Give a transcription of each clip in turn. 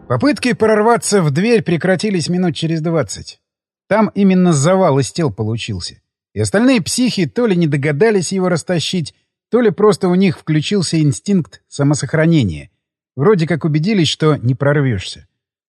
Попытки прорваться в дверь прекратились минут через 20. Там именно завал из тел получился. И остальные психи то ли не догадались его растащить, то ли просто у них включился инстинкт самосохранения. Вроде как убедились, что не прорвешься.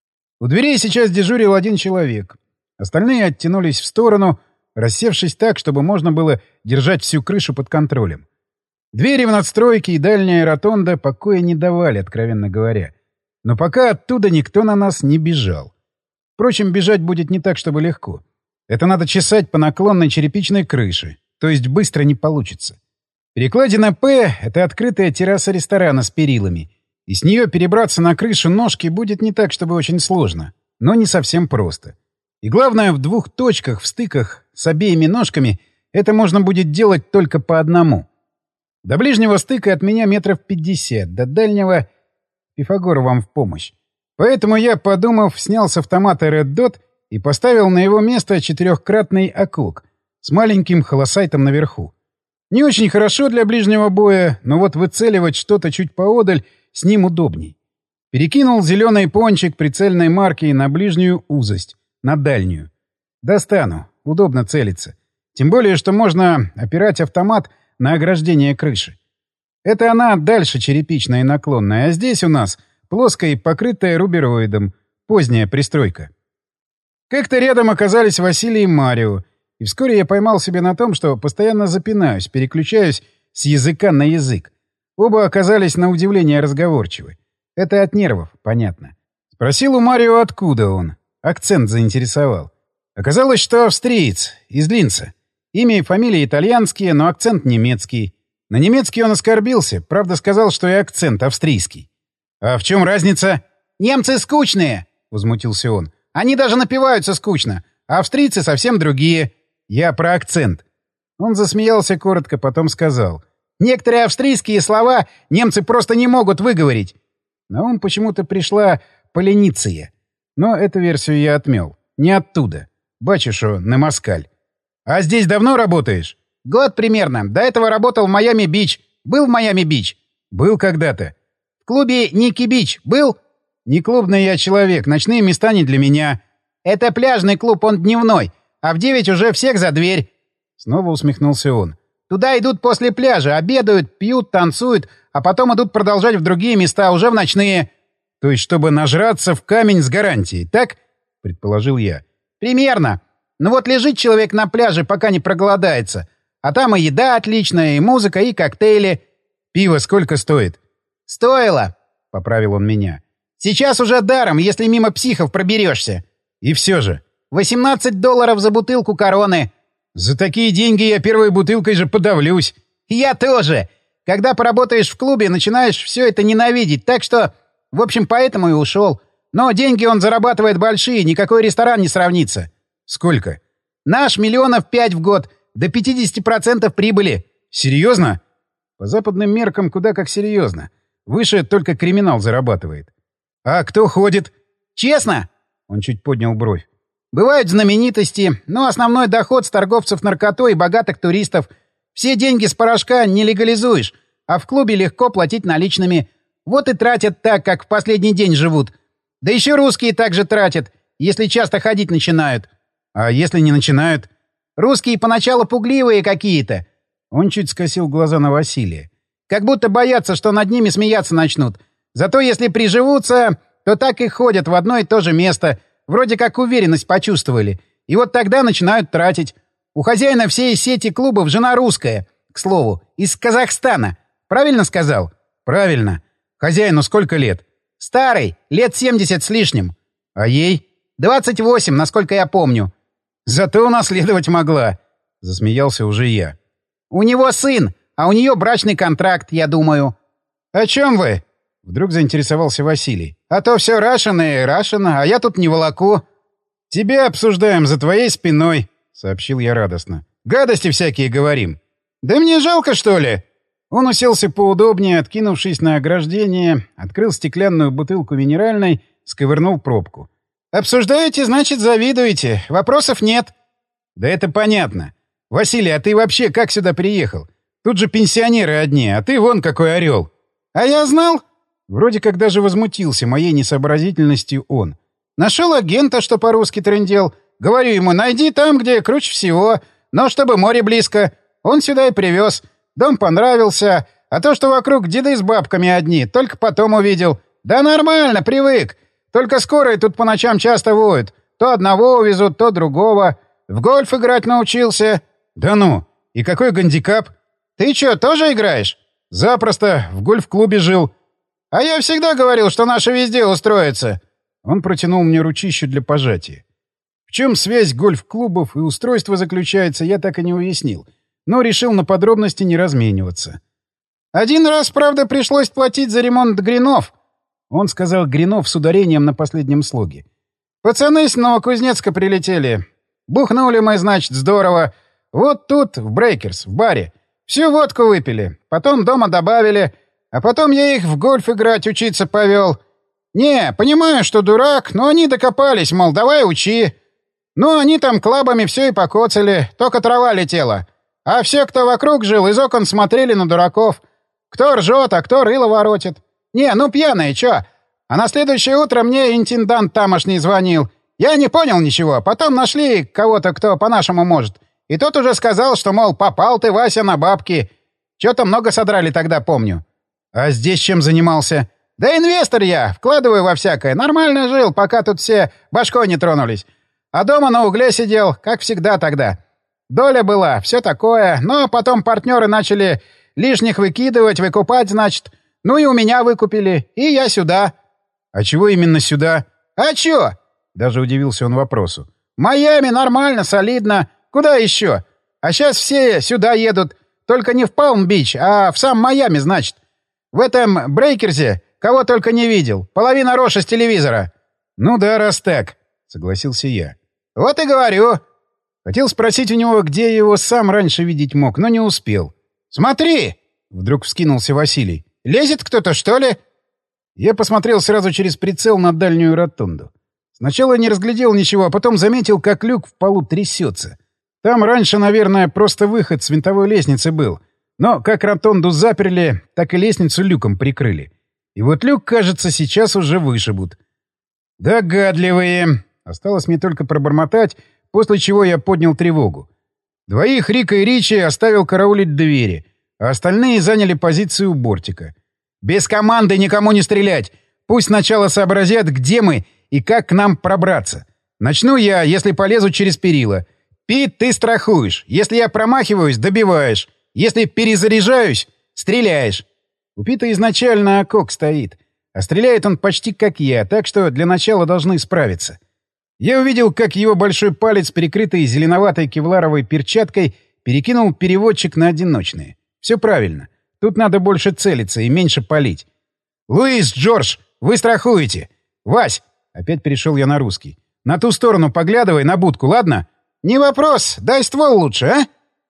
У дверей сейчас дежурил один человек. Остальные оттянулись в сторону, рассевшись так, чтобы можно было держать всю крышу под контролем. Двери в надстройке и дальняя ротонда покоя не давали, откровенно говоря. Но пока оттуда никто на нас не бежал. Впрочем, бежать будет не так, чтобы легко. Это надо чесать по наклонной черепичной крыше, то есть быстро не получится. Перекладина «П» — это открытая терраса ресторана с перилами, и с нее перебраться на крышу ножки будет не так, чтобы очень сложно, но не совсем просто. И главное, в двух точках, в стыках с обеими ножками, это можно будет делать только по одному. До ближнего стыка от меня метров 50, до дальнего — Пифагор вам в помощь. Поэтому я, подумав, снял с автомата Red Dot и поставил на его место 4-кратный окок с маленьким холосайтом наверху. Не очень хорошо для ближнего боя, но вот выцеливать что-то чуть поодаль с ним удобней. Перекинул зеленый пончик прицельной марки на ближнюю узость, на дальнюю. Достану, удобно целиться. Тем более, что можно опирать автомат на ограждение крыши. Это она дальше черепичная и наклонная, а здесь у нас плоская и покрытая рубероидом, поздняя пристройка. Как-то рядом оказались Василий и Марио, и вскоре я поймал себя на том, что постоянно запинаюсь, переключаюсь с языка на язык. Оба оказались на удивление разговорчивы. Это от нервов, понятно. Спросил у Марио, откуда он. Акцент заинтересовал. Оказалось, что австриец, из Линца. Имя и фамилия итальянские, но акцент немецкий. На немецкий он оскорбился, правда сказал, что и акцент австрийский. «А в чем разница?» «Немцы скучные!» — возмутился он. «Они даже напиваются скучно, а австрийцы совсем другие. Я про акцент». Он засмеялся коротко, потом сказал. «Некоторые австрийские слова немцы просто не могут выговорить». На ум почему-то пришла «полениция». Но эту версию я отмел. Не оттуда. Бачу, что на москаль. «А здесь давно работаешь?» «Год примерно. До этого работал в Майами-Бич. Был в Майами-Бич?» «Был когда-то». «В клубе Ники-Бич. Был?» «Не клубный я человек. Ночные места не для меня». «Это пляжный клуб, он дневной. А в 9 уже всех за дверь». Снова усмехнулся он. «Туда идут после пляжа, обедают, пьют, танцуют, а потом идут продолжать в другие места, уже в ночные». «То есть, чтобы нажраться в камень с гарантией, так?» — предположил я. «Примерно. Ну вот лежит человек на пляже, пока не проголодается. А там и еда отличная, и музыка, и коктейли. Пиво сколько стоит?» «Стоило», — поправил он меня. «Сейчас уже даром, если мимо психов проберешься». «И все же». $18 за бутылку Короны». «За такие деньги я первой бутылкой же подавлюсь». «Я тоже. Когда поработаешь в клубе, начинаешь все это ненавидеть, так что... В общем, поэтому и ушел. Но деньги он зарабатывает большие, никакой ресторан не сравнится». «Сколько?» «Наш $5 миллионов в год». До 50% прибыли. Серьезно? По западным меркам куда как серьезно. Выше только криминал зарабатывает. А кто ходит? Честно? Он чуть поднял бровь. Бывают знаменитости, но основной доход с торговцев наркотой и богатых туристов. Все деньги с порошка не легализуешь, а в клубе легко платить наличными. Вот и тратят так, как в последний день живут. Да еще русские также тратят, если часто ходить начинают. А если не начинают? Русские поначалу пугливые какие-то. Он чуть скосил глаза на Василия. Как будто боятся, что над ними смеяться начнут. Зато если приживутся, то так и ходят в одно и то же место. Вроде как уверенность почувствовали. И вот тогда начинают тратить. У хозяина всей сети клубов жена русская. К слову, из Казахстана. Правильно сказал? Правильно. Хозяину сколько лет? Старый, лет 70 с лишним. А ей? 28, насколько я помню. Зато унаследовать могла. Засмеялся уже я. У него сын, а у нее брачный контракт, я думаю. О чем вы? Вдруг заинтересовался Василий. А то все Рашина и Рашина, а я тут не волоку. Тебя обсуждаем за твоей спиной, сообщил я радостно. Гадости всякие говорим. Да мне жалко, что ли? Он уселся поудобнее, откинувшись на ограждение, открыл стеклянную бутылку минеральной, сковырнул пробку. «Обсуждаете, значит, завидуете. Вопросов нет». «Да это понятно. Василий, а ты вообще как сюда приехал? Тут же пенсионеры одни, а ты вон какой орел». «А я знал?» Вроде как даже возмутился моей несообразительностью он. «Нашел агента, что по-русски трындел. Говорю ему, найди там, где круче всего, но чтобы море близко. Он сюда и привез. Дом понравился, а то, что вокруг деды с бабками одни, только потом увидел. Да нормально, привык. Только скорые тут по ночам часто воют. То одного увезут, то другого. В гольф играть научился». «Да ну! И какой гандикап?» «Ты чё, тоже играешь?» «Запросто. В гольф-клубе жил». «А я всегда говорил, что наши везде устроятся». Он протянул мне ручищу для пожатия. В чем связь гольф-клубов и устройства заключается, я так и не уяснил, но решил на подробности не размениваться. «Один раз, правда, пришлось платить за ремонт гринов». Он сказал «гринов» с ударением на последнем слоге. «Пацаны с Новокузнецка прилетели. Бухнули мы, значит, здорово. Вот тут, в Брейкерс, в баре. Всю водку выпили. Потом дома добавили. А потом я их в гольф играть учиться повел. Не, понимаю, что дурак, но они докопались, мол, давай учи. Ну, они там клабами все и покоцали, только трава летела. А все, кто вокруг жил, из окон смотрели на дураков. Кто ржет, а кто рыло воротит. Не, ну пьяные, чё? А на следующее утро мне интендант тамошний звонил. Я не понял ничего. Потом нашли кого-то, кто по-нашему может. И тот уже сказал, что, мол, попал ты, Вася, на бабки. Чё-то много содрали тогда, помню. А здесь чем занимался? Да инвестор я, вкладываю во всякое. Нормально жил, пока тут все башкой не тронулись. А дома на угле сидел, как всегда тогда. Доля была, все такое. Но потом партнеры начали лишних выкидывать, выкупать, значит. Ну и у меня выкупили. И я сюда. А чего именно сюда? А чё? Даже удивился он вопросу. Майами нормально, солидно. Куда еще? А сейчас все сюда едут. Только не в Палм-Бич, а в сам Майами, значит. В этом Брейкерсе кого только не видел. Половина роша с телевизора. Ну да, раз так, согласился я. Вот и говорю. Хотел спросить у него, где я его сам раньше видеть мог, но не успел. Смотри! Вдруг вскинулся Василий. Лезет кто-то, что ли? Я посмотрел сразу через прицел на дальнюю ротонду. Сначала не разглядел ничего, а потом заметил, как люк в полу трясется. Там раньше, наверное, просто выход с винтовой лестницы был. Но как ротонду заперли, так и лестницу люком прикрыли. И вот люк, кажется, сейчас уже вышибут. Догадливые. Осталось мне только пробормотать, после чего я поднял тревогу. Двоих, Рика и Ричи, оставил караулить двери, а остальные заняли позицию у бортика. «Без команды никому не стрелять! Пусть сначала сообразят, где мы и как к нам пробраться. Начну я, если полезу через перила. Пит, ты страхуешь. Если я промахиваюсь, добиваешь. Если перезаряжаюсь, стреляешь». У Пита изначально окок стоит, а стреляет он почти как я, так что для начала должны справиться. Я увидел, как его большой палец, перекрытый зеленоватой кевларовой перчаткой, перекинул переводчик на одиночные. Все правильно. Тут надо больше целиться и меньше палить. «Луис, Джордж, вы страхуете. Вась!» — опять перешел я на русский. «На ту сторону поглядывай, на будку, ладно?» «Не вопрос. Дай ствол лучше, а?»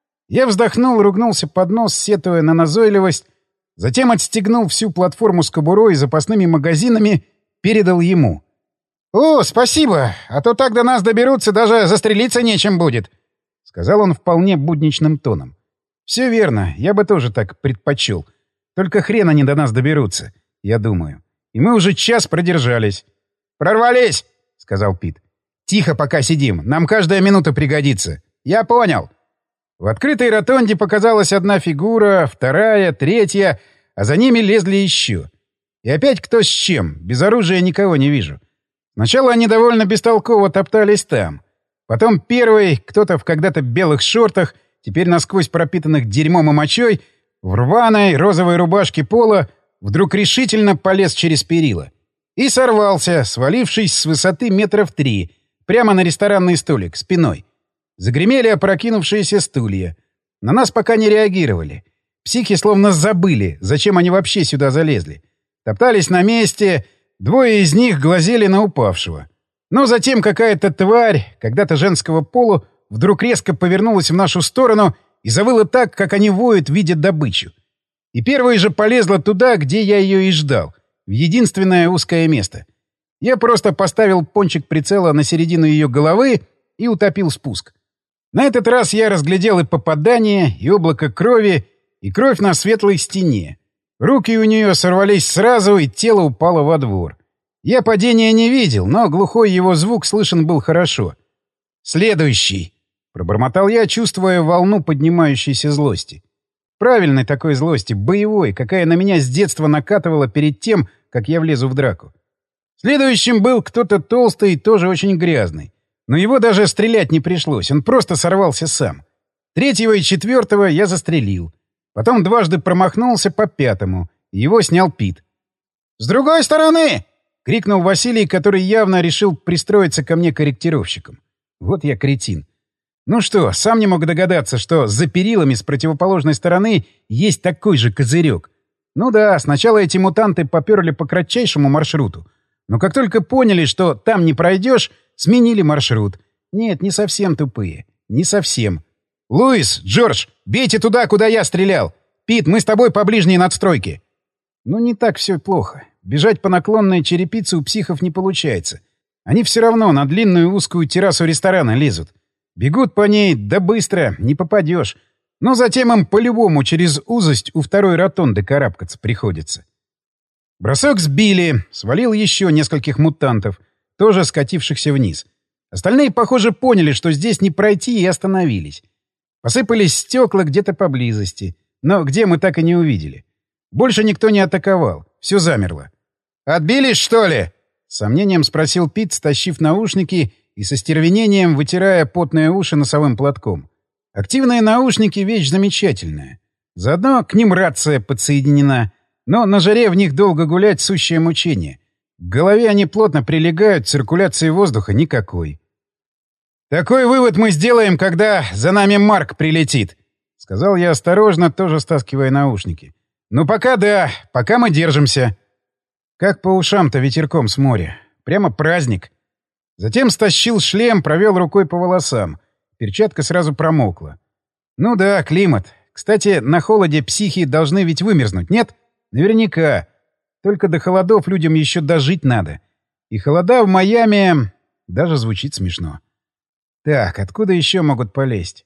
Я вздохнул, ругнулся под нос, сетуя на назойливость, затем отстегнул всю платформу с кобурой и запасными магазинами, передал ему. «О, спасибо! А то так до нас доберутся, даже застрелиться нечем будет!» — сказал он вполне будничным тоном. «Все верно, я бы тоже так предпочел. Только хрен они до нас доберутся, я думаю. И мы уже час продержались». «Прорвались!» — сказал Пит. «Тихо пока сидим, нам каждая минута пригодится». «Я понял». В открытой ротонде показалась одна фигура, вторая, третья, а за ними лезли еще. И опять кто с чем, без оружия никого не вижу. Сначала они довольно бестолково топтались там. Потом первый, кто-то в когда-то белых шортах, теперь насквозь пропитанных дерьмом и мочой, в рваной розовой рубашке пола, вдруг решительно полез через перила. И сорвался, свалившись с высоты 3 метра, прямо на ресторанный столик, спиной. Загремели опрокинувшиеся стулья. На нас пока не реагировали. Психи словно забыли, зачем они вообще сюда залезли. Топтались на месте, двое из них глазели на упавшего. Но затем какая-то тварь, когда-то женского пола, вдруг резко повернулась в нашу сторону и завыла так, как они воют, видя добычу. И первая же полезла туда, где я ее и ждал, в единственное узкое место. Я просто поставил пончик прицела на середину ее головы и утопил спуск. На этот раз я разглядел и попадание, и облако крови, и кровь на светлой стене. Руки у нее сорвались сразу, и тело упало во двор. Я падения не видел, но глухой его звук слышен был хорошо. «Следующий!» — пробормотал я, чувствуя волну поднимающейся злости. Правильной такой злости, боевой, какая на меня с детства накатывала перед тем, как я влезу в драку. Следующим был кто-то толстый и тоже очень грязный. Но его даже стрелять не пришлось, он просто сорвался сам. Третьего и четвертого я застрелил. Потом дважды промахнулся по пятому, и его снял Пит. «С другой стороны!» — крикнул Василий, который явно решил пристроиться ко мне корректировщиком. Вот я кретин. Ну что, сам не мог догадаться, что за перилами с противоположной стороны есть такой же козырек. Ну да, сначала эти мутанты поперли по кратчайшему маршруту. Но как только поняли, что там не пройдешь, сменили маршрут. Нет, не совсем тупые. Не совсем. «Луис, Джордж, бейте туда, куда я стрелял! Пит, мы с тобой по ближней надстройке!» Ну не так все плохо. Бежать по наклонной черепице у психов не получается. Они все равно на длинную узкую террасу ресторана лезут. Бегут по ней, да быстро, не попадешь. Но затем им по-любому через узость у второй ротонды карабкаться приходится. Бросок сбили, свалил еще нескольких мутантов, тоже скатившихся вниз. Остальные, похоже, поняли, что здесь не пройти, и остановились. Посыпались стекла где-то поблизости, но где мы так и не увидели. Больше никто не атаковал, все замерло. «Отбились, что ли?» — с сомнением спросил Пит, стащив наушники и со стервенением вытирая потные уши носовым платком. Активные наушники — вещь замечательная. Заодно к ним рация подсоединена, но на жаре в них долго гулять — сущее мучение. К голове они плотно прилегают, циркуляции воздуха никакой. «Такой вывод мы сделаем, когда за нами Марк прилетит», — сказал я осторожно, тоже стаскивая наушники. «Ну пока да, пока мы держимся». Как по ушам-то ветерком с моря. Прямо праздник. Затем стащил шлем, провел рукой по волосам. Перчатка сразу промокла. Ну да, климат. Кстати, на холоде психи должны ведь вымерзнуть, нет? Наверняка. Только до холодов людям еще дожить надо. И холода в Майами... Даже звучит смешно. Так, откуда еще могут полезть?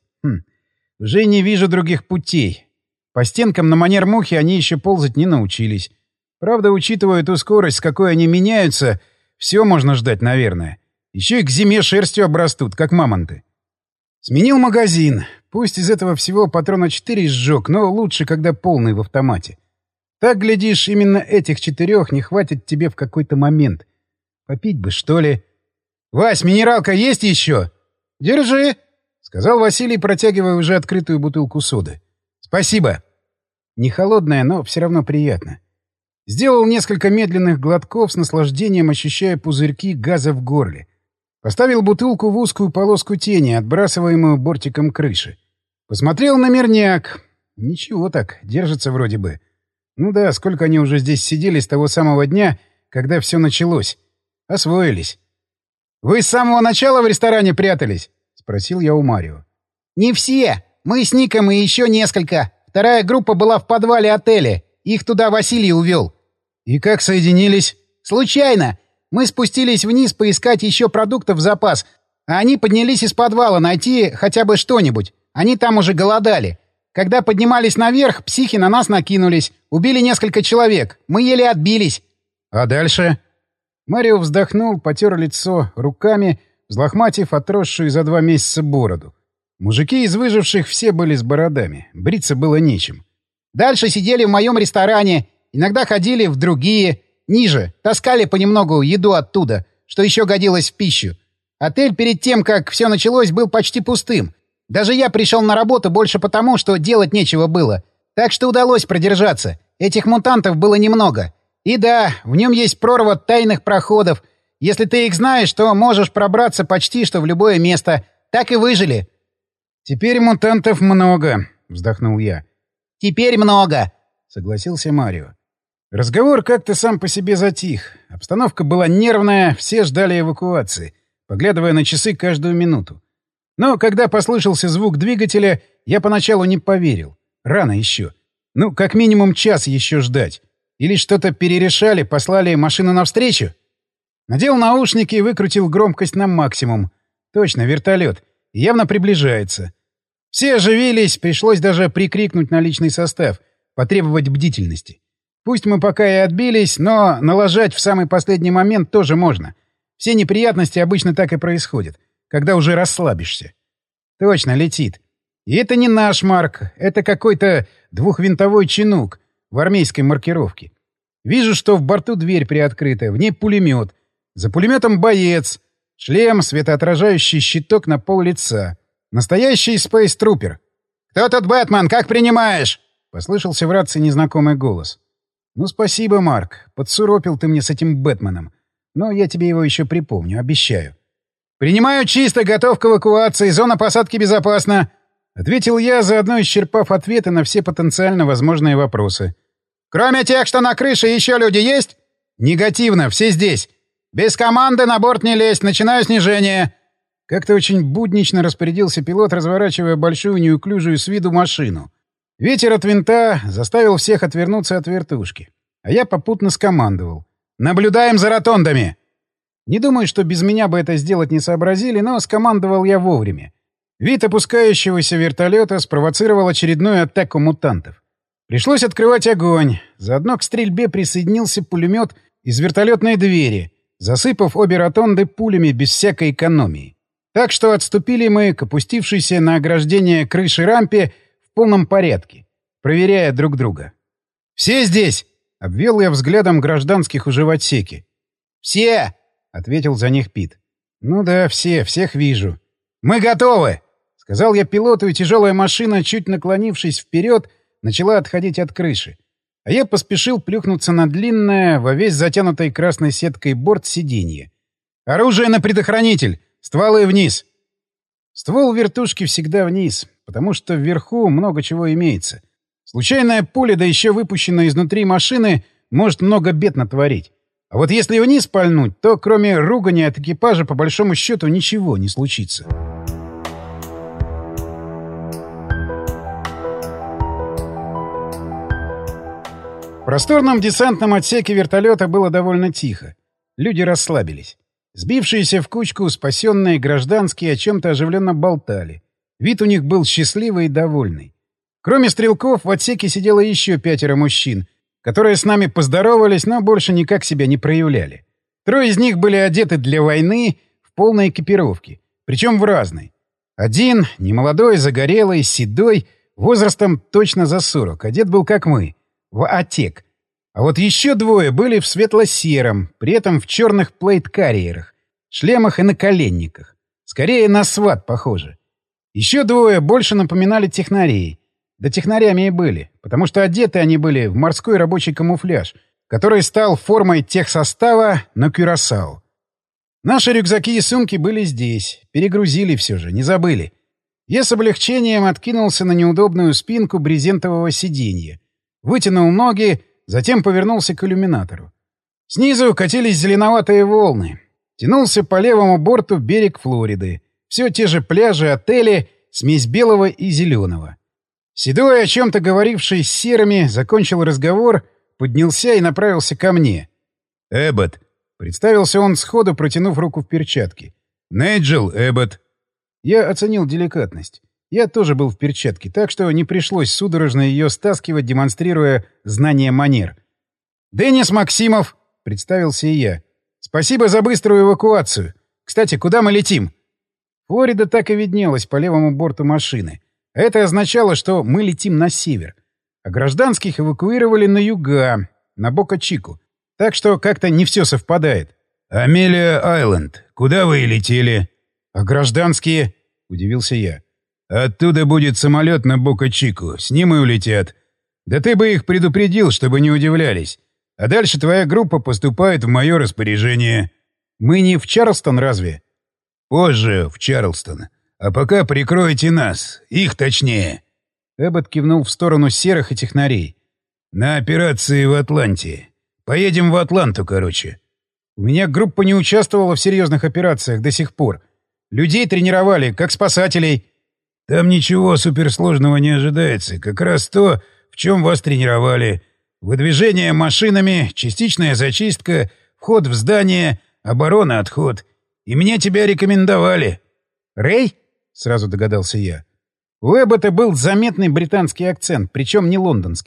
Уже не вижу других путей. По стенкам на манер мухи они еще ползать не научились. Правда, учитывая ту скорость, с какой они меняются, все можно ждать, наверное. Еще и к зиме шерстью обрастут, как мамонты. Сменил магазин. Пусть из этого всего патрона 4 сжег, но лучше, когда полный в автомате. Так, глядишь, именно этих 4 не хватит тебе в какой-то момент. Попить бы, что ли? «Вась, минералка есть еще?» «Держи», — сказал Василий, протягивая уже открытую бутылку соды. «Спасибо». Не холодная, но все равно приятно. Сделал несколько медленных глотков, с наслаждением ощущая пузырьки газа в горле. Поставил бутылку в узкую полоску тени, отбрасываемую бортиком крыши. Посмотрел на мирняк. Ничего так, держится вроде бы. Ну да, сколько они уже здесь сидели с того самого дня, когда все началось. Освоились. «Вы с самого начала в ресторане прятались?» — спросил я у Марио. «Не все. Мы с Ником и еще несколько. Вторая группа была в подвале отеля. Их туда Василий увел». «И как соединились?» «Случайно. Мы спустились вниз поискать еще продуктов в запас, а они поднялись из подвала найти хотя бы что-нибудь. Они там уже голодали. Когда поднимались наверх, психи на нас накинулись. Убили несколько человек. Мы еле отбились». «А дальше?» Марио вздохнул, потер лицо руками, взлохматив отросшую за 2 месяца бороду. Мужики из выживших все были с бородами. Бриться было нечем. «Дальше сидели в моем ресторане. Иногда ходили в другие. Ниже. Таскали понемногу еду оттуда, что еще годилось в пищу. Отель перед тем, как все началось, был почти пустым. Даже я пришел на работу больше потому, что делать нечего было. Так что удалось продержаться. Этих мутантов было немного. И да, в нем есть прорва тайных проходов. Если ты их знаешь, то можешь пробраться почти что в любое место. Так и выжили». «Теперь мутантов много», — вздохнул я. «Теперь много», — согласился Марио. Разговор как-то сам по себе затих. Обстановка была нервная, все ждали эвакуации, поглядывая на часы каждую минуту. Но когда послышался звук двигателя, я поначалу не поверил. Рано еще. Ну, как минимум час еще ждать. Или что-то перерешали, послали машину навстречу? Надел наушники и выкрутил громкость на максимум. Точно, вертолет. Явно приближается. Все оживились, пришлось даже прикрикнуть на личный состав, потребовать бдительности. Пусть мы пока и отбились, но налажать в самый последний момент тоже можно. Все неприятности обычно так и происходят, когда уже расслабишься. Точно, летит. И это не наш Марк, это какой-то двухвинтовой чинук в армейской маркировке. Вижу, что в борту дверь приоткрыта, в ней пулемет. За пулеметом боец. Шлем, светоотражающий щиток на пол лица. Настоящий спейс-трупер. «Кто тут Бэтмен? Как принимаешь?» — послышался в рации незнакомый голос. «Ну, спасибо, Марк. Подсуропил ты мне с этим Бэтменом. Но я тебе его еще припомню, обещаю». «Принимаю чисто, готов к эвакуации, зона посадки безопасна», — ответил я, заодно исчерпав ответы на все потенциально возможные вопросы. «Кроме тех, что на крыше, еще люди есть?» «Негативно, все здесь. Без команды на борт не лезть, начинаю снижение». Как-то очень буднично распорядился пилот, разворачивая большую неуклюжую с виду машину. Ветер от винта заставил всех отвернуться от вертушки. А я попутно скомандовал. «Наблюдаем за ротондами!» Не думаю, что без меня бы это сделать не сообразили, но скомандовал я вовремя. Вид опускающегося вертолета спровоцировал очередную атаку мутантов. Пришлось открывать огонь. Заодно к стрельбе присоединился пулемет из вертолетной двери, засыпав обе ротонды пулями без всякой экономии. Так что отступили мы к опустившейся на ограждение крыши рампе в полном порядке, проверяя друг друга. «Все здесь!» — обвел я взглядом гражданских уже в отсеке. «Все!» — ответил за них Пит. «Ну да, всех вижу». «Мы готовы!» — сказал я пилоту, и тяжелая машина, чуть наклонившись вперед, начала отходить от крыши. А я поспешил плюхнуться на длинное, во весь затянутой красной сеткой борт сиденье. «Оружие на предохранитель! Стволы вниз!» Ствол вертушки всегда вниз, потому что вверху много чего имеется. Случайная пуля, да еще выпущенная изнутри машины, может много бед натворить. А вот если вниз пальнуть, то кроме ругани от экипажа по большому счету ничего не случится. В просторном десантном отсеке вертолета было довольно тихо. Люди расслабились. Сбившиеся в кучку спасенные гражданские о чем-то оживленно болтали. Вид у них был счастливый и довольный. Кроме стрелков, в отсеке сидело еще 5 мужчин, которые с нами поздоровались, но больше никак себя не проявляли. 3 из них были одеты для войны в полной экипировке, причем в разной. Один, немолодой, загорелый, седой, возрастом точно за 40, одет был как мы, в атек. А вот еще 2 были в светло-сером, при этом в черных плейт-карьерах, шлемах и наколенниках. Скорее на сват похоже. Еще 2 больше напоминали технарей. Да технарями и были, потому что одеты они были в морской рабочий камуфляж, который стал формой техсостава на Кюрасао. Наши рюкзаки и сумки были здесь. Перегрузили все же, не забыли. Я с облегчением откинулся на неудобную спинку брезентового сиденья. Вытянул ноги, затем повернулся к иллюминатору. Снизу катились зеленоватые волны. Тянулся по левому борту берег Флориды. Все те же пляжи, отели, смесь белого и зеленого. Седой, о чем-то говоривший с серыми, закончил разговор, поднялся и направился ко мне. «Эббот», — представился он сходу, протянув руку в перчатке. «Найджел Эббот». Я оценил деликатность. Я тоже был в перчатке, так что не пришлось судорожно ее стаскивать, демонстрируя знание манер. «Денис Максимов», — представился и я. «Спасибо за быструю эвакуацию. Кстати, куда мы летим?» Флорида так и виднелась по левому борту машины. Это означало, что мы летим на север. А гражданских эвакуировали на юга, на Бока-Чику. Так что как-то не все совпадает. «Амелия-Айленд. Куда вы летели?» «А гражданские?» — удивился я. «Оттуда будет самолет на Бока-Чику. С ним и улетят. Да ты бы их предупредил, чтобы не удивлялись. А дальше твоя группа поступает в мое распоряжение». «Мы не в Чарльстон разве?» «Позже в Чарльстон. А пока прикройте нас. Их точнее». Эббот кивнул в сторону серых и технарей. «На операции в Атланте. Поедем в Атланту, короче». «У меня группа не участвовала в серьезных операциях до сих пор. Людей тренировали, как спасателей». «Там ничего суперсложного не ожидается. Как раз то, в чем вас тренировали. Выдвижение машинами, частичная зачистка, вход в здание, оборона, отход. И мне тебя рекомендовали». «Рэй?» — сразу догадался я. У Эббота был заметный британский акцент, причем не лондонский.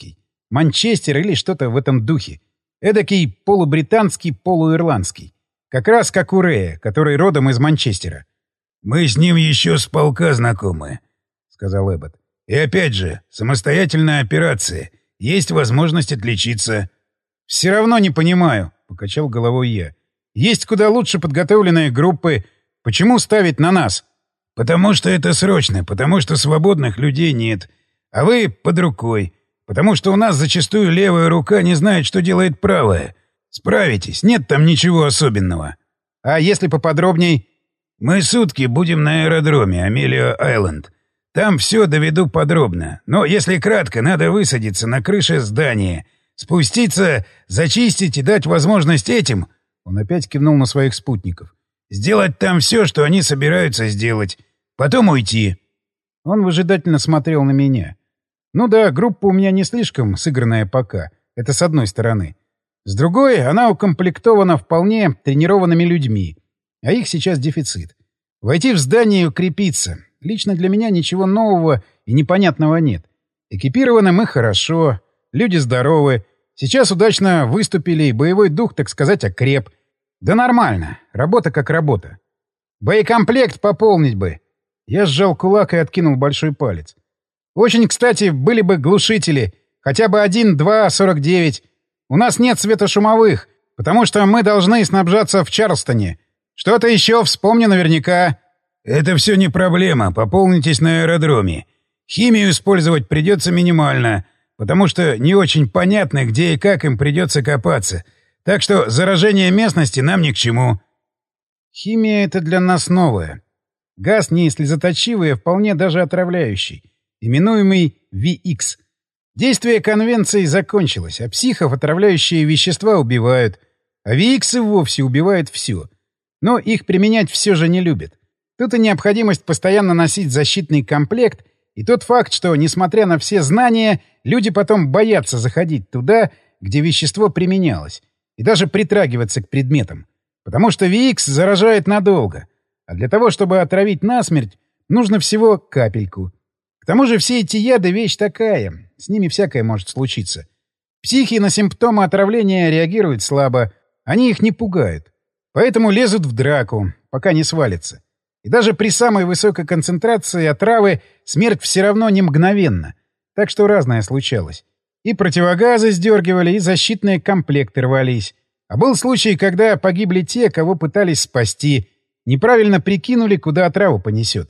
Манчестер или что-то в этом духе. Эдакий полубританский, полуирландский. Как раз как у Рея, который родом из Манчестера. «Мы с ним еще с полка знакомы», — сказал Эббот. «И опять же, самостоятельная операция. Есть возможность отличиться». «Все равно не понимаю», — покачал головой я. «Есть куда лучше подготовленные группы. Почему ставить на нас?» «Потому что это срочно, потому что свободных людей нет. А вы под рукой. Потому что у нас зачастую левая рука не знает, что делает правая. Справитесь, нет там ничего особенного». «А если поподробней?» «Мы сутки будем на аэродроме Амелио-Айленд. Там все доведу подробно. Но если кратко, надо высадиться на крыше здания, спуститься, зачистить и дать возможность этим...» Он опять кивнул на своих спутников. «Сделать там все, что они собираются сделать. Потом уйти». Он выжидательно смотрел на меня. Ну да, группа у меня не слишком сыгранная пока. Это с одной стороны. С другой, она укомплектована вполне тренированными людьми. А их сейчас дефицит. Войти в здание и укрепиться. Лично для меня ничего нового и непонятного нет. Экипированы мы хорошо. Люди здоровы. Сейчас удачно выступили, и боевой дух, так сказать, окреп. Да нормально. Работа как работа. Боекомплект пополнить бы. Я сжал кулак и откинул большой палец. Очень, кстати, были бы глушители. Хотя бы 1, 2, 49. У нас нет светошумовых, потому что мы должны снабжаться в Чарльстоне. Что-то еще вспомню наверняка. «Это все не проблема. Пополнитесь на аэродроме. Химию использовать придется минимально, потому что не очень понятно, где и как им придется копаться. Так что заражение местности нам ни к чему». Химия — это для нас новое. Газ не слезоточивый, а вполне даже отравляющий, именуемый VX. Действие конвенции закончилось, а психов отравляющие вещества убивают, а VX и вовсе убивает все. Но их применять все же не любят. Тут и необходимость постоянно носить защитный комплект, и тот факт, что, несмотря на все знания, люди потом боятся заходить туда, где вещество применялось, и даже притрагиваться к предметам. Потому что VX заражает надолго, а для того, чтобы отравить насмерть, нужно всего капельку. К тому же все эти яды — вещь такая, с ними всякое может случиться. Психи на симптомы отравления реагируют слабо, они их не пугают. Поэтому лезут в драку, пока не свалится. И даже при самой высокой концентрации отравы смерть все равно не мгновенна. Так что разное случалось. И противогазы сдергивали, и защитные комплекты рвались. А был случай, когда погибли те, кого пытались спасти. Неправильно прикинули, куда отраву понесет.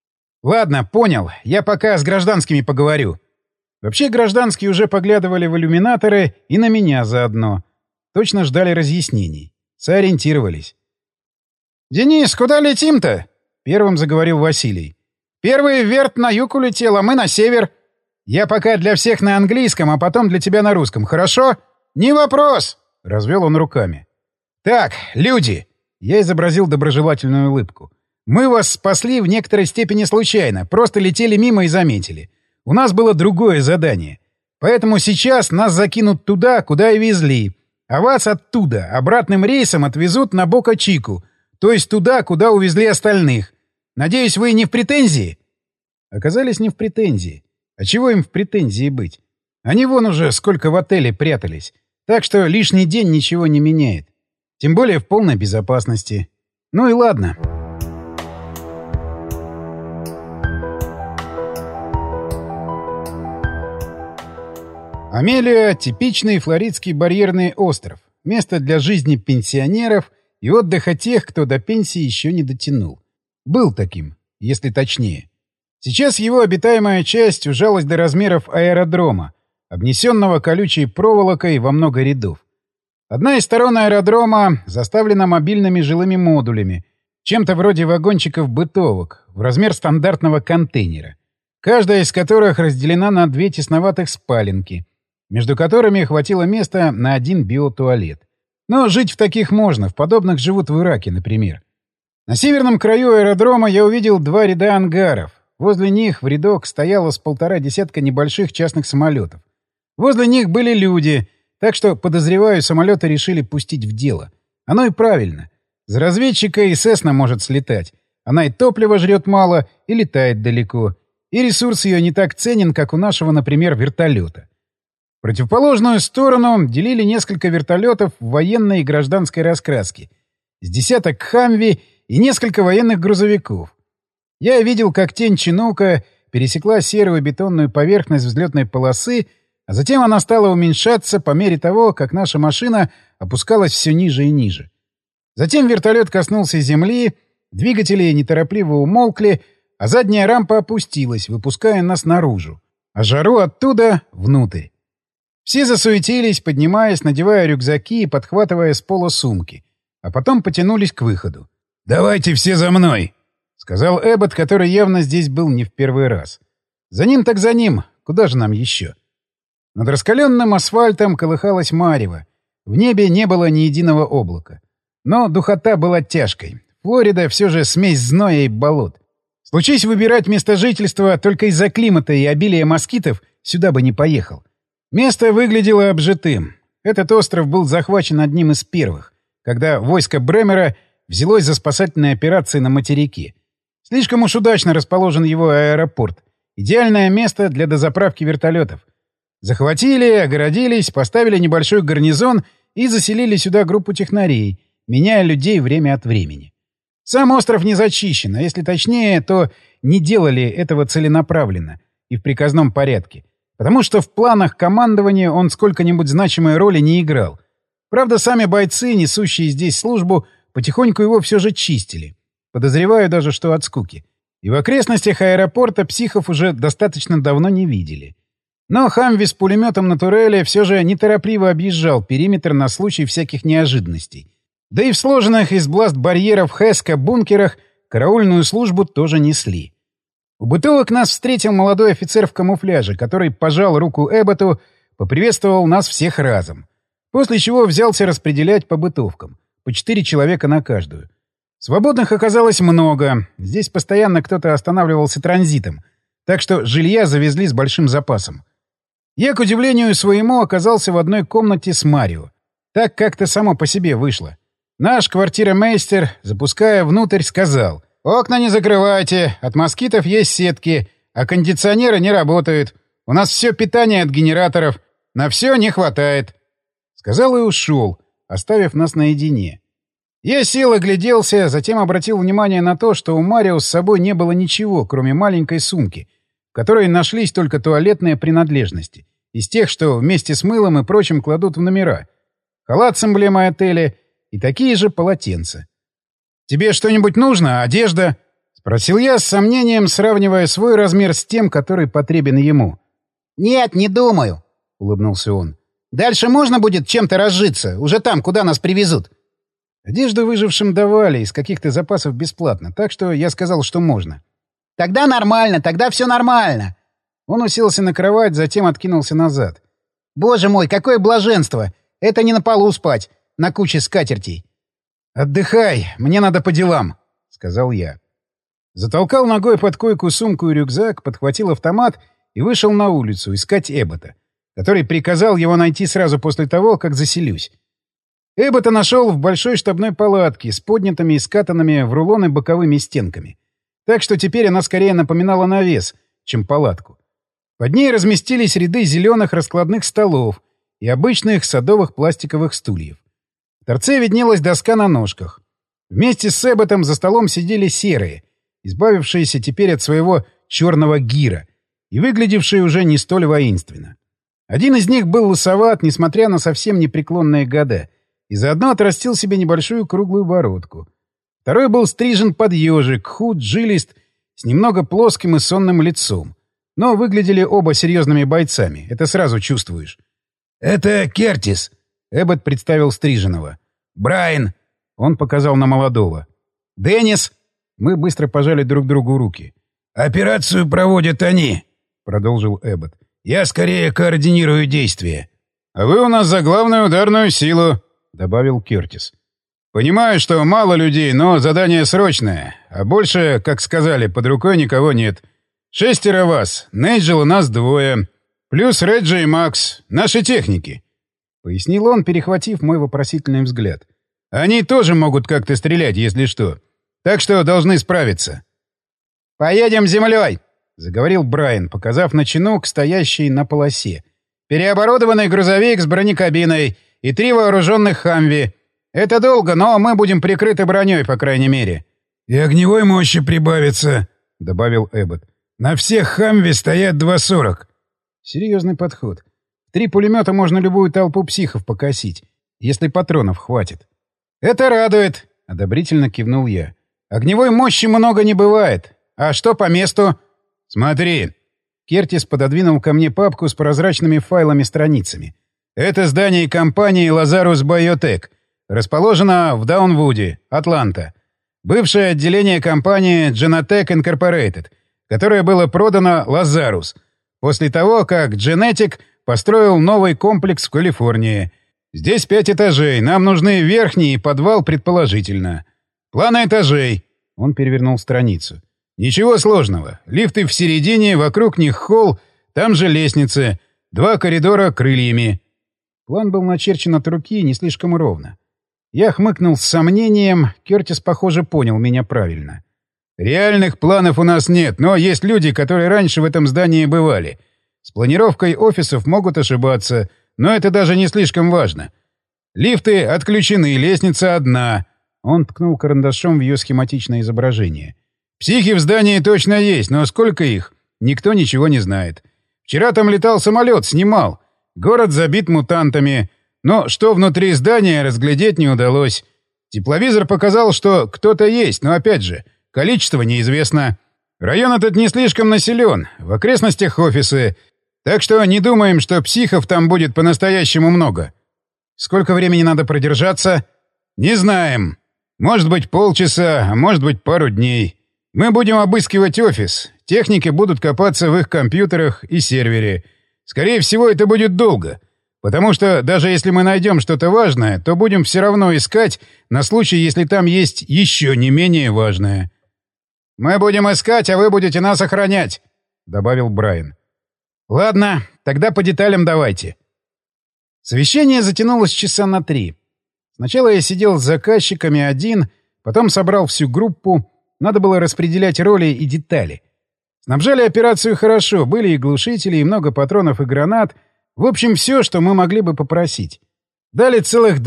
Ладно, понял. Я пока с гражданскими поговорю. Вообще гражданские уже поглядывали в иллюминаторы и на меня заодно. Точно ждали разъяснений. Сориентировались. «Денис, куда летим-то?» — первым заговорил Василий. «Первый верт на юг улетел, а мы на север. Я пока для всех на английском, а потом для тебя на русском, хорошо?» «Не вопрос!» — развел он руками. «Так, люди!» — я изобразил доброжелательную улыбку. «Мы вас спасли в некоторой степени случайно, просто летели мимо и заметили. У нас было другое задание. Поэтому сейчас нас закинут туда, куда и везли, а вас оттуда обратным рейсом отвезут на Бока-Чику, то есть туда, куда увезли остальных. Надеюсь, вы не в претензии?» Оказались не в претензии. А чего им в претензии быть? Они вон уже сколько в отеле прятались. Так что лишний день ничего не меняет. Тем более в полной безопасности. Ну и ладно. Амелия — типичный флоридский барьерный остров. Место для жизни пенсионеров и отдыха тех, кто до пенсии еще не дотянул. Был таким, если точнее. Сейчас его обитаемая часть ужалась до размеров аэродрома, обнесенного колючей проволокой во много рядов. Одна из сторон аэродрома заставлена мобильными жилыми модулями, чем-то вроде вагончиков-бытовок, в размер стандартного контейнера, каждая из которых разделена на 2 тесноватых спаленки, между которыми хватило места на 1 биотуалет. Но жить в таких можно, в подобных живут в Ираке, например. На северном краю аэродрома я увидел 2 ряда ангаров. Возле них в рядок стояло с 1,5 десятка небольших частных самолетов. Возле них были люди, так что, подозреваю, самолеты решили пустить в дело. Оно и правильно. За разведчика и Сесна может слетать. Она и топлива жрет мало, и летает далеко. И ресурс ее не так ценен, как у нашего, например, вертолета. Противоположную сторону делили несколько вертолетов военной и гражданской раскраски, с десяток «Хамви» и несколько военных грузовиков. Я видел, как тень чинука пересекла серую бетонную поверхность взлетной полосы, а затем она стала уменьшаться по мере того, как наша машина опускалась все ниже и ниже. Затем вертолет коснулся земли, двигатели неторопливо умолкли, а задняя рампа опустилась, выпуская нас наружу, а жару оттуда — внутрь. Все засуетились, поднимаясь, надевая рюкзаки и подхватывая с пола сумки, а потом потянулись к выходу. «Давайте все за мной!» — сказал Эббот, который явно здесь был не в первый раз. «За ним так за ним. Куда же нам еще?» Над раскаленным асфальтом колыхалось марево. В небе не было ни единого облака. Но духота была тяжкой. Флорида все же смесь зноя и болот. Случись выбирать место жительства только из-за климата и обилия москитов, сюда бы не поехал. Место выглядело обжитым. Этот остров был захвачен одним из первых, когда войско Бремера взялось за спасательные операции на материке. Слишком уж удачно расположен его аэропорт. Идеальное место для дозаправки вертолетов. Захватили, огородились, поставили небольшой гарнизон и заселили сюда группу технарей, меняя людей время от времени. Сам остров не зачищен, а если точнее, то не делали этого целенаправленно и в приказном порядке, потому что в планах командования он сколько-нибудь значимой роли не играл. Правда, сами бойцы, несущие здесь службу, потихоньку его все же чистили. Подозреваю даже, что от скуки. И в окрестностях аэропорта психов уже достаточно давно не видели. Но «Хамви» с пулеметом на турели все же неторопливо объезжал периметр на случай всяких неожиданностей. Да и в сложенных из бласт-барьеров Хэска бункерах караульную службу тоже несли. У бытовок нас встретил молодой офицер в камуфляже, который пожал руку Эбботу, поприветствовал нас всех разом. После чего взялся распределять по бытовкам. По 4 человека на каждую. Свободных оказалось много. Здесь постоянно кто-то останавливался транзитом. Так что жилья завезли с большим запасом. Я, к удивлению своему, оказался в одной комнате с Марио. Так как-то само по себе вышло. Наш квартирмейстер, запуская внутрь, сказал: «Окна не закрывайте, от москитов есть сетки, а кондиционеры не работают. У нас все питание от генераторов, на все не хватает». Сказал и ушел, оставив нас наедине. Я сел, огляделся, затем обратил внимание на то, что у Марио с собой не было ничего, кроме маленькой сумки, в которой нашлись только туалетные принадлежности, из тех, что вместе с мылом и прочим кладут в номера. Халат с эмблемой отеля и такие же полотенца. «Тебе что-нибудь нужно? Одежда?» — спросил я с сомнением, сравнивая свой размер с тем, который потребен ему. «Нет, не думаю», — улыбнулся он. «Дальше можно будет чем-то разжиться, уже там, куда нас привезут». Одежду выжившим давали из каких-то запасов бесплатно, так что я сказал, что можно. «Тогда нормально, тогда все нормально». Он уселся на кровать, затем откинулся назад. «Боже мой, какое блаженство! Это не на полу спать, на куче скатертей». «Отдыхай, мне надо по делам», — сказал я. Затолкал ногой под койку сумку и рюкзак, подхватил автомат и вышел на улицу искать Эббота, который приказал его найти сразу после того, как заселюсь. Эббота нашел в большой штабной палатке с поднятыми и скатанными в рулоны боковыми стенками. Так что теперь она скорее напоминала навес, чем палатку. Под ней разместились ряды зеленых раскладных столов и обычных садовых пластиковых стульев. В торце виднелась доска на ножках. Вместе с Эбботом за столом сидели серые, избавившиеся теперь от своего черного гира и выглядевшие уже не столь воинственно. Один из них был лысоват, несмотря на совсем непреклонные года, и заодно отрастил себе небольшую круглую бородку. Второй был стрижен под ежик, худ, жилист, с немного плоским и сонным лицом. Но выглядели оба серьезными бойцами, это сразу чувствуешь. «Это Кертис», — Эббот представил стриженого. «Брайан», — он показал на молодого. «Деннис». Мы быстро пожали друг другу руки. «Операцию проводят они», — продолжил Эббот. «Я скорее координирую действия». «А вы у нас за главную ударную силу», — добавил Кертис. «Понимаю, что мало людей, но задание срочное. А больше, как сказали, под рукой никого нет. 6 вас. Нейджел у нас 2. Плюс Реджи и Макс. Наши техники», — пояснил он, перехватив мой вопросительный взгляд. «Они тоже могут как-то стрелять, если что. Так что должны справиться». «Поедем землей», — заговорил Брайан, показав на чинок, стоящий на полосе. переоборудованный грузовик с бронекабиной и 3 вооруженных «Хамви». Это долго, но мы будем прикрыты броней, по крайней мере. — И огневой мощи прибавится, — добавил Эббот. — На всех «Хамви» стоят 2,40. Серьезный подход. 3 пулемета можно любую толпу психов покосить, если патронов хватит. — Это радует, — одобрительно кивнул я. — Огневой мощи много не бывает. А что по месту? — Смотри. Кертис пододвинул ко мне папку с прозрачными файлами-страницами. Это здание компании «Лазарус Биотек». Расположено в Даунвуде, Атланта. Бывшее отделение компании Genentech Incorporated, которое было продано «Лазарус», после того, как Genetic построил новый комплекс в Калифорнии. Здесь 5 этажей, нам нужны верхний и подвал предположительно. Планы этажей. Он перевернул страницу. Ничего сложного. Лифты в середине, вокруг них холл, там же лестницы, 2 коридора крыльями. План был начерчен от руки не слишком ровно. Я хмыкнул с сомнением, Кертис, похоже, понял меня правильно. Реальных планов у нас нет, но есть люди, которые раньше в этом здании бывали. С планировкой офисов могут ошибаться, но это даже не слишком важно. Лифты отключены, лестница одна. Он ткнул карандашом в ее схематичное изображение. Психи в здании точно есть, но сколько их, никто ничего не знает. Вчера там летал самолет, снимал. Город забит мутантами. Но что внутри здания, разглядеть не удалось. Тепловизор показал, что кто-то есть, но опять же, количество неизвестно. Район этот не слишком населен, в окрестностях офисы. Так что не думаем, что психов там будет по-настоящему много. Сколько времени надо продержаться? Не знаем. Может быть, полчаса, а может быть, пару дней. Мы будем обыскивать офис. Техники будут копаться в их компьютерах и сервере. Скорее всего, это будет долго. Потому что даже если мы найдем что-то важное, то будем все равно искать на случай, если там есть еще не менее важное. «Мы будем искать, а вы будете нас охранять», — добавил Брайан. «Ладно, тогда по деталям давайте». Совещание затянулось часа на 3. Сначала я сидел с заказчиками один, потом собрал всю группу. Надо было распределять роли и детали. Снабжали операцию хорошо, были и глушители, и много патронов и гранат. В общем, все, что мы могли бы попросить. Дали целых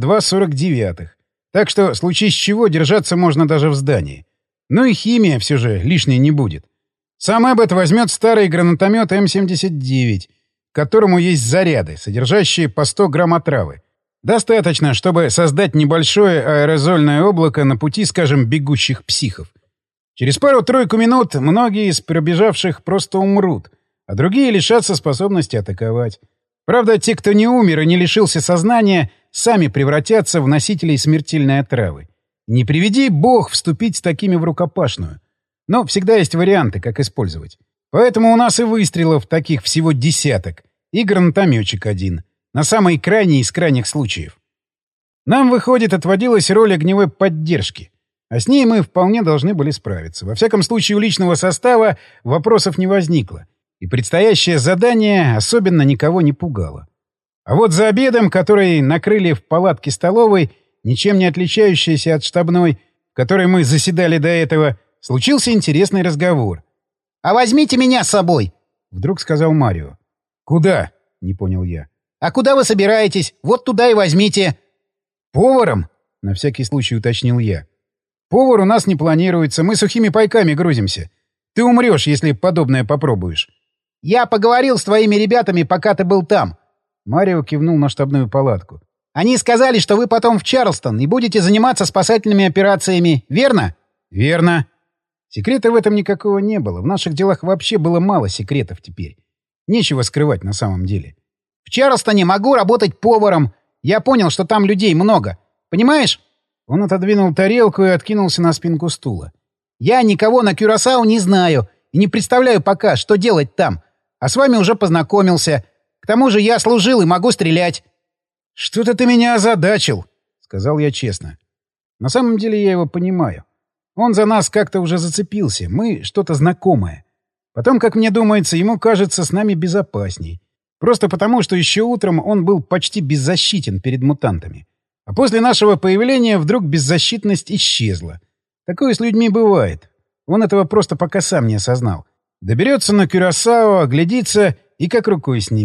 2,49. Так что, случись чего, держаться можно даже в здании. Ну и химия все же лишней не будет. Сам Эббот возьмет старый гранатомет М-79, к которому есть заряды, содержащие по 100 грамм отравы. Достаточно, чтобы создать небольшое аэрозольное облако на пути, скажем, бегущих психов. Через пару-тройку минут многие из пробежавших просто умрут, а другие лишатся способности атаковать. Правда, те, кто не умер и не лишился сознания, сами превратятся в носителей смертельной отравы. Не приведи бог вступить с такими в рукопашную. Но всегда есть варианты, как использовать. Поэтому у нас и выстрелов таких всего десяток, и гранатометчик один. На самый крайний из крайних случаев. Нам, выходит, отводилась роль огневой поддержки. А с ней мы вполне должны были справиться. Во всяком случае, у личного состава вопросов не возникло. И предстоящее задание особенно никого не пугало. А вот за обедом, который накрыли в палатке столовой, ничем не отличающейся от штабной, в которой мы заседали до этого, случился интересный разговор. «А возьмите меня с собой!» — вдруг сказал Марио. «Куда?» — не понял я. «А куда вы собираетесь? Вот туда и возьмите!» «Поваром?» — на всякий случай уточнил я. «Повар у нас не планируется, мы сухими пайками грузимся. Ты умрешь, если подобное попробуешь». «Я поговорил с твоими ребятами, пока ты был там». Марио кивнул на штабную палатку. «Они сказали, что вы потом в Чарльстон и будете заниматься спасательными операциями, верно?» «Верно». Секрета в этом никакого не было. В наших делах вообще было мало секретов теперь. Нечего скрывать на самом деле. «В Чарльстоне могу работать поваром. Я понял, что там людей много. Понимаешь?» Он отодвинул тарелку и откинулся на спинку стула. «Я никого на Кюрасао не знаю и не представляю пока, что делать там. А с вами уже познакомился. К тому же я служил и могу стрелять». «Что-то ты меня озадачил», — сказал я честно. На самом деле я его понимаю. Он за нас как-то уже зацепился. Мы что-то знакомое. Потом, как мне думается, ему кажется с нами безопасней. Просто потому, что еще утром он был почти беззащитен перед мутантами. А после нашего появления вдруг беззащитность исчезла. Такое с людьми бывает. Он этого просто пока сам не осознал. Доберется на Кюрасао, оглядится и как рукой снимет.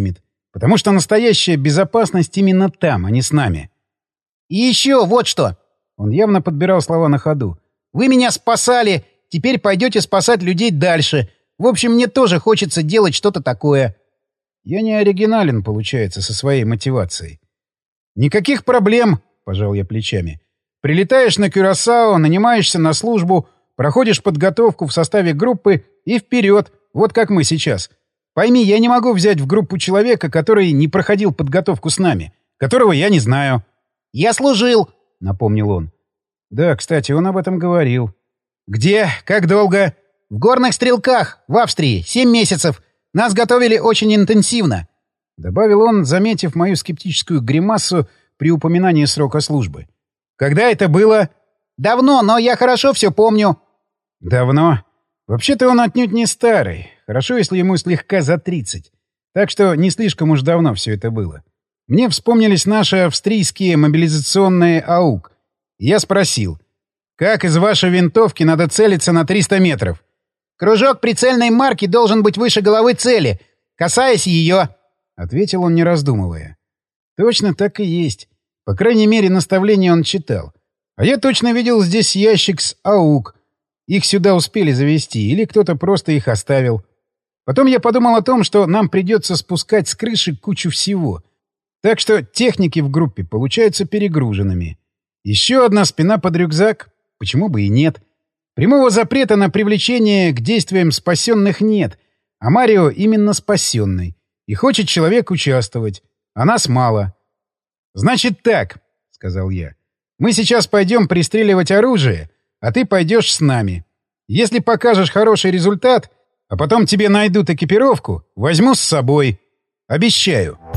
Потому что настоящая безопасность именно там, а не с нами. И еще вот что. Он явно подбирал слова на ходу. Вы меня спасали, теперь пойдете спасать людей дальше. В общем, мне тоже хочется делать что-то такое. Я не оригинален, получается, со своей мотивацией. Никаких проблем, пожал я плечами. Прилетаешь на Кюрасао, нанимаешься на службу, проходишь подготовку в составе группы и вперед, вот как мы сейчас. Пойми, я не могу взять в группу человека, который не проходил подготовку с нами, которого я не знаю. — Я служил, — напомнил он. — Да, кстати, он об этом говорил. — Где? Как долго? — В горных стрелках, в Австрии, 7 месяцев. Нас готовили очень интенсивно. — добавил он, заметив мою скептическую гримасу при упоминании срока службы. — Когда это было? — Давно, но я хорошо все помню. — Давно? Вообще-то он отнюдь не старый. Хорошо, если ему слегка за 30. Так что не слишком уж давно все это было. Мне вспомнились наши австрийские мобилизационные АУК. Я спросил, как из вашей винтовки надо целиться на 300 метров? «Кружок прицельной марки должен быть выше головы цели, касаясь ее», — ответил он, не раздумывая. Точно так и есть. По крайней мере, наставления он читал. А я точно видел здесь ящик с АУК. Их сюда успели завезти, или кто-то просто их оставил. Потом я подумал о том, что нам придется спускать с крыши кучу всего. Так что техники в группе получаются перегруженными. Еще одна спина под рюкзак? Почему бы и нет? Прямого запрета на привлечение к действиям спасенных нет, а Марио именно спасенный. И хочет человек участвовать, а нас мало. «Значит так», — сказал я, — «мы сейчас пойдем пристреливать оружие, а ты пойдешь с нами. Если покажешь хороший результат, а потом тебе найдут экипировку, возьму с собой. Обещаю».